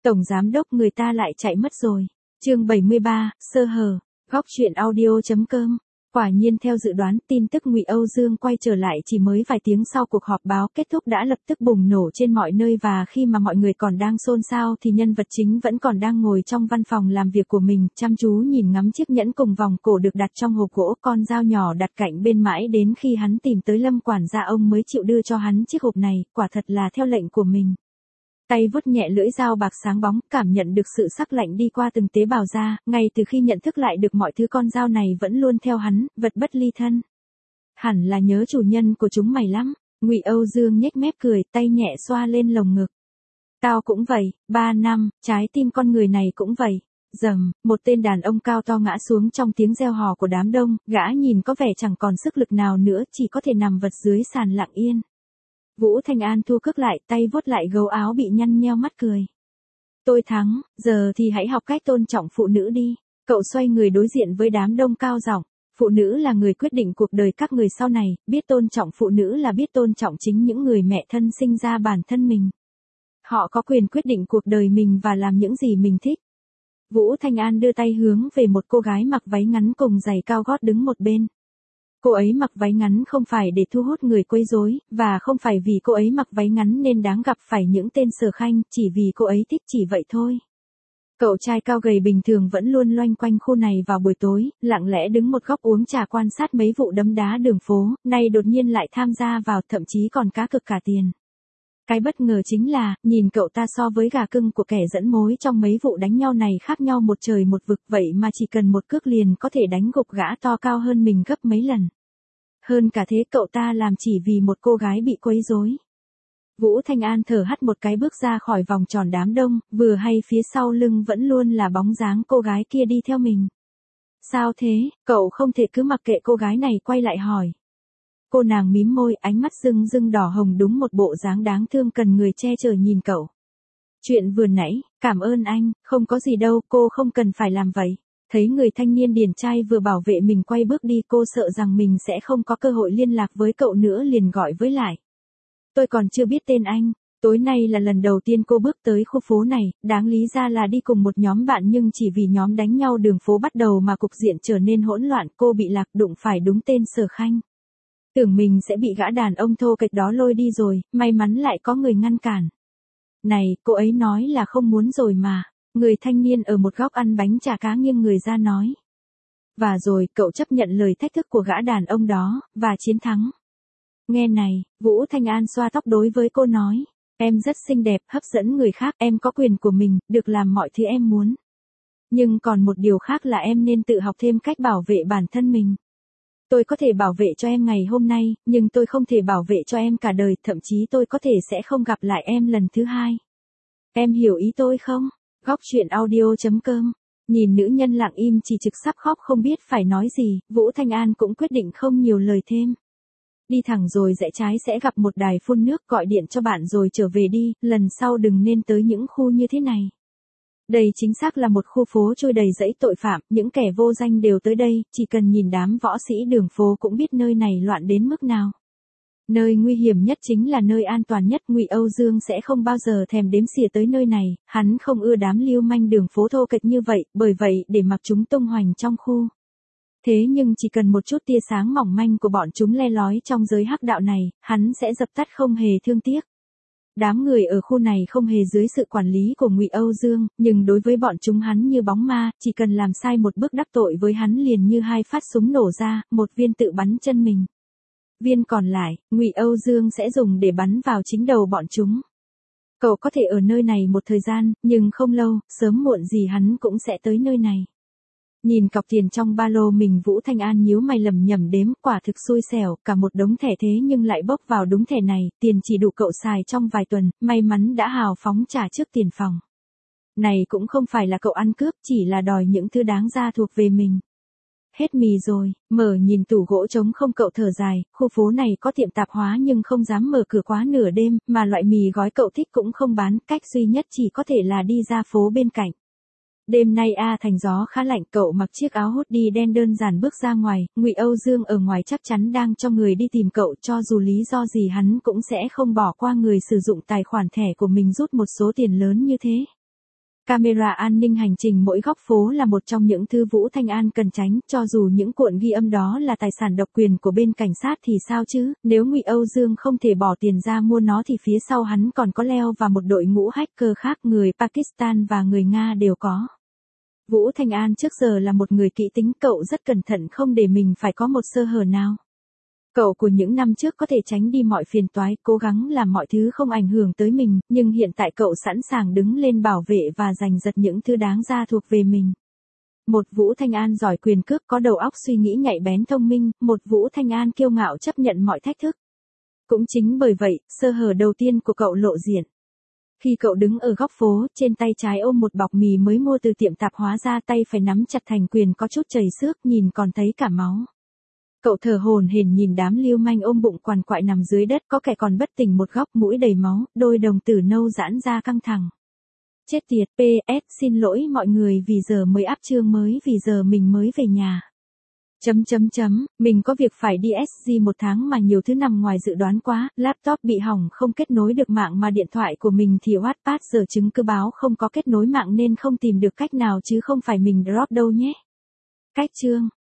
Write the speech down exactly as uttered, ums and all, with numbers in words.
Tổng giám đốc người ta lại chạy mất rồi. Chương bảy mươi ba, sơ hở. Góc truyện audio chấm com. Quả nhiên theo dự đoán, tin tức Ngụy Âu Dương quay trở lại chỉ mới vài tiếng sau cuộc họp báo kết thúc đã lập tức bùng nổ trên mọi nơi, và khi mà mọi người còn đang xôn xao thì nhân vật chính vẫn còn đang ngồi trong văn phòng làm việc của mình, chăm chú nhìn ngắm chiếc nhẫn cùng vòng cổ được đặt trong hộp gỗ, con dao nhỏ đặt cạnh bên mãi đến khi hắn tìm tới Lâm quản gia ông mới chịu đưa cho hắn chiếc hộp này, quả thật là theo lệnh của mình. Tay vuốt nhẹ lưỡi dao bạc sáng bóng, cảm nhận được sự sắc lạnh đi qua từng tế bào da, ngay từ khi nhận thức lại được mọi thứ, con dao này vẫn luôn theo hắn, vật bất ly thân. Hẳn là nhớ chủ nhân của chúng mày lắm. Ngụy Âu Dương nhếch mép cười, tay nhẹ xoa lên lồng ngực. Tao cũng vậy, ba năm, trái tim con người này cũng vậy. Rầm, một tên đàn ông cao to ngã xuống trong tiếng reo hò của đám đông, gã nhìn có vẻ chẳng còn sức lực nào nữa, chỉ có thể nằm vật dưới sàn lặng yên. Vũ Thanh An thu cước lại, tay vuốt lại gấu áo bị nhăn nheo, mắt cười. Tôi thắng, giờ thì hãy học cách tôn trọng phụ nữ đi. Cậu xoay người đối diện với đám đông cao giọng. Phụ nữ là người quyết định cuộc đời các người sau này, biết tôn trọng phụ nữ là biết tôn trọng chính những người mẹ thân sinh ra bản thân mình. Họ có quyền quyết định cuộc đời mình và làm những gì mình thích. Vũ Thanh An đưa tay hướng về một cô gái mặc váy ngắn cùng giày cao gót đứng một bên. Cô ấy mặc váy ngắn không phải để thu hút người quấy rối, và không phải vì cô ấy mặc váy ngắn nên đáng gặp phải những tên sở khanh, chỉ vì cô ấy thích chỉ vậy thôi. Cậu trai cao gầy bình thường vẫn luôn loanh quanh khu này vào buổi tối, lặng lẽ đứng một góc uống trà quan sát mấy vụ đấm đá đường phố, nay đột nhiên lại tham gia vào, thậm chí còn cá cược cả tiền. Cái bất ngờ chính là, nhìn cậu ta so với gà cưng của kẻ dẫn mối trong mấy vụ đánh nhau này khác nhau một trời một vực, vậy mà chỉ cần một cước liền có thể đánh gục gã to cao hơn mình gấp mấy lần. Hơn cả thế, cậu ta làm chỉ vì một cô gái bị quấy rối. Vũ Thanh An thở hắt một cái bước ra khỏi vòng tròn đám đông, vừa hay phía sau lưng vẫn luôn là bóng dáng cô gái kia đi theo mình. Sao thế, cậu không thể cứ mặc kệ cô gái này, quay lại hỏi. Cô nàng mím môi, ánh mắt rưng rưng đỏ hồng, đúng một bộ dáng đáng thương cần người che chở nhìn cậu. Chuyện vừa nãy, cảm ơn anh, không có gì đâu, cô không cần phải làm vậy. Thấy người thanh niên điển trai vừa bảo vệ mình quay bước đi, cô sợ rằng mình sẽ không có cơ hội liên lạc với cậu nữa liền gọi với lại. Tôi còn chưa biết tên anh, tối nay là lần đầu tiên cô bước tới khu phố này, đáng lý ra là đi cùng một nhóm bạn nhưng chỉ vì nhóm đánh nhau đường phố bắt đầu mà cục diện trở nên hỗn loạn, cô bị lạc, đụng phải đúng tên Sở Khanh. Tưởng mình sẽ bị gã đàn ông thô kệch đó lôi đi rồi, may mắn lại có người ngăn cản. Này, cô ấy nói là không muốn rồi mà. Người thanh niên ở một góc ăn bánh chả cá nghiêng người ra nói. Và rồi, cậu chấp nhận lời thách thức của gã đàn ông đó, và chiến thắng. Nghe này, Vũ Thanh An xoa tóc đối với cô nói. Em rất xinh đẹp, hấp dẫn người khác, em có quyền của mình, được làm mọi thứ em muốn. Nhưng còn một điều khác là em nên tự học thêm cách bảo vệ bản thân mình. Tôi có thể bảo vệ cho em ngày hôm nay, nhưng tôi không thể bảo vệ cho em cả đời, thậm chí tôi có thể sẽ không gặp lại em lần thứ hai. Em hiểu ý tôi không? Góc truyện audio chấm com. Nhìn nữ nhân lặng im chỉ trực sắp khóc không biết phải nói gì, Vũ Thanh An cũng quyết định không nhiều lời thêm. Đi thẳng rồi rẽ trái sẽ gặp một đài phun nước, gọi điện cho bạn rồi trở về đi, lần sau đừng nên tới những khu như thế này. Đây chính xác là một khu phố trôi đầy rẫy tội phạm, những kẻ vô danh đều tới đây, chỉ cần nhìn đám võ sĩ đường phố cũng biết nơi này loạn đến mức nào. Nơi nguy hiểm nhất chính là nơi an toàn nhất, Ngụy Âu Dương sẽ không bao giờ thèm đếm xỉa tới nơi này, hắn không ưa đám lưu manh đường phố thô kệch như vậy, bởi vậy để mặc chúng tung hoành trong khu. Thế nhưng chỉ cần một chút tia sáng mỏng manh của bọn chúng le lói trong giới hắc đạo này, hắn sẽ dập tắt không hề thương tiếc. Đám người ở khu này không hề dưới sự quản lý của Ngụy Âu Dương, nhưng đối với bọn chúng hắn như bóng ma, chỉ cần làm sai một bước đắc tội với hắn liền như hai phát súng nổ ra, một viên tự bắn chân mình. Viên còn lại, Ngụy Âu Dương sẽ dùng để bắn vào chính đầu bọn chúng. Cậu có thể ở nơi này một thời gian, nhưng không lâu, sớm muộn gì hắn cũng sẽ tới nơi này. Nhìn cọc tiền trong ba lô mình, Vũ Thanh An nhíu mày lẩm nhẩm đếm, quả thực xui xẻo, cả một đống thẻ thế nhưng lại bốc vào đúng thẻ này, tiền chỉ đủ cậu xài trong vài tuần, may mắn đã hào phóng trả trước tiền phòng. Này cũng không phải là cậu ăn cướp, chỉ là đòi những thứ đáng ra thuộc về mình. Hết mì rồi, mở nhìn tủ gỗ trống không, cậu thở dài, khu phố này có tiệm tạp hóa nhưng không dám mở cửa quá nửa đêm, mà loại mì gói cậu thích cũng không bán, cách duy nhất chỉ có thể là đi ra phố bên cạnh. Đêm nay A Thành gió khá lạnh, cậu mặc chiếc áo hoodie đen đơn giản bước ra ngoài, Ngụy Âu Dương ở ngoài chắc chắn đang cho người đi tìm cậu, cho dù lý do gì hắn cũng sẽ không bỏ qua người sử dụng tài khoản thẻ của mình rút một số tiền lớn như thế. Camera an ninh hành trình mỗi góc phố là một trong những thứ Vũ Thanh An cần tránh, cho dù những cuộn ghi âm đó là tài sản độc quyền của bên cảnh sát thì sao chứ, nếu Ngụy Âu Dương không thể bỏ tiền ra mua nó thì phía sau hắn còn có Leo và một đội ngũ hacker khác, người Pakistan và người Nga đều có. Vũ Thanh An trước giờ là một người kỹ tính, cậu rất cẩn thận không để mình phải có một sơ hở nào. Cậu của những năm trước có thể tránh đi mọi phiền toái, cố gắng làm mọi thứ không ảnh hưởng tới mình, nhưng hiện tại cậu sẵn sàng đứng lên bảo vệ và giành giật những thứ đáng ra thuộc về mình. Một Vũ Thanh An giỏi quyền cước, có đầu óc suy nghĩ nhạy bén thông minh, một Vũ Thanh An kiêu ngạo chấp nhận mọi thách thức. Cũng chính bởi vậy, sơ hở đầu tiên của cậu lộ diện. Khi cậu đứng ở góc phố, trên tay trái ôm một bọc mì mới mua từ tiệm tạp hóa, ra tay phải nắm chặt thành quyền có chút chảy xước, nhìn còn thấy cả máu. Cậu thở hổn hển nhìn đám lưu manh ôm bụng quằn quại nằm dưới đất, có kẻ còn bất tỉnh một góc, mũi đầy máu, đôi đồng tử nâu giãn ra căng thẳng. Chết tiệt, pê ét xin lỗi mọi người vì giờ mới up chương mới, vì giờ mình mới về nhà. Chấm chấm chấm, mình có việc phải đi ét giê một tháng mà nhiều thứ nằm ngoài dự đoán quá, laptop bị hỏng không kết nối được mạng mà điện thoại của mình thì Wattpad giờ chứng cứ báo không có kết nối mạng nên không tìm được cách nào chứ không phải mình drop đâu nhé. Cách chương